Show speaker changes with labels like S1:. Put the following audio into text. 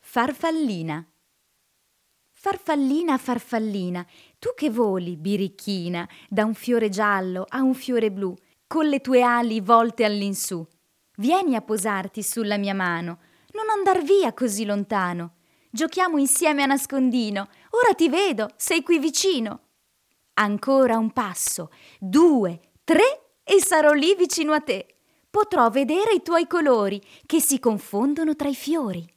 S1: Farfallina. Farfallina, farfallina, tu che voli, birichina, da un fiore giallo a un fiore blu, con le tue ali volte all'insù. Vieni a posarti sulla mia mano, non andar via così lontano. Giochiamo insieme a nascondino, ora ti vedo, sei qui vicino. Ancora un passo, 2, 3 e sarò lì vicino a te. Potrò vedere i tuoi colori che si confondono tra i fiori.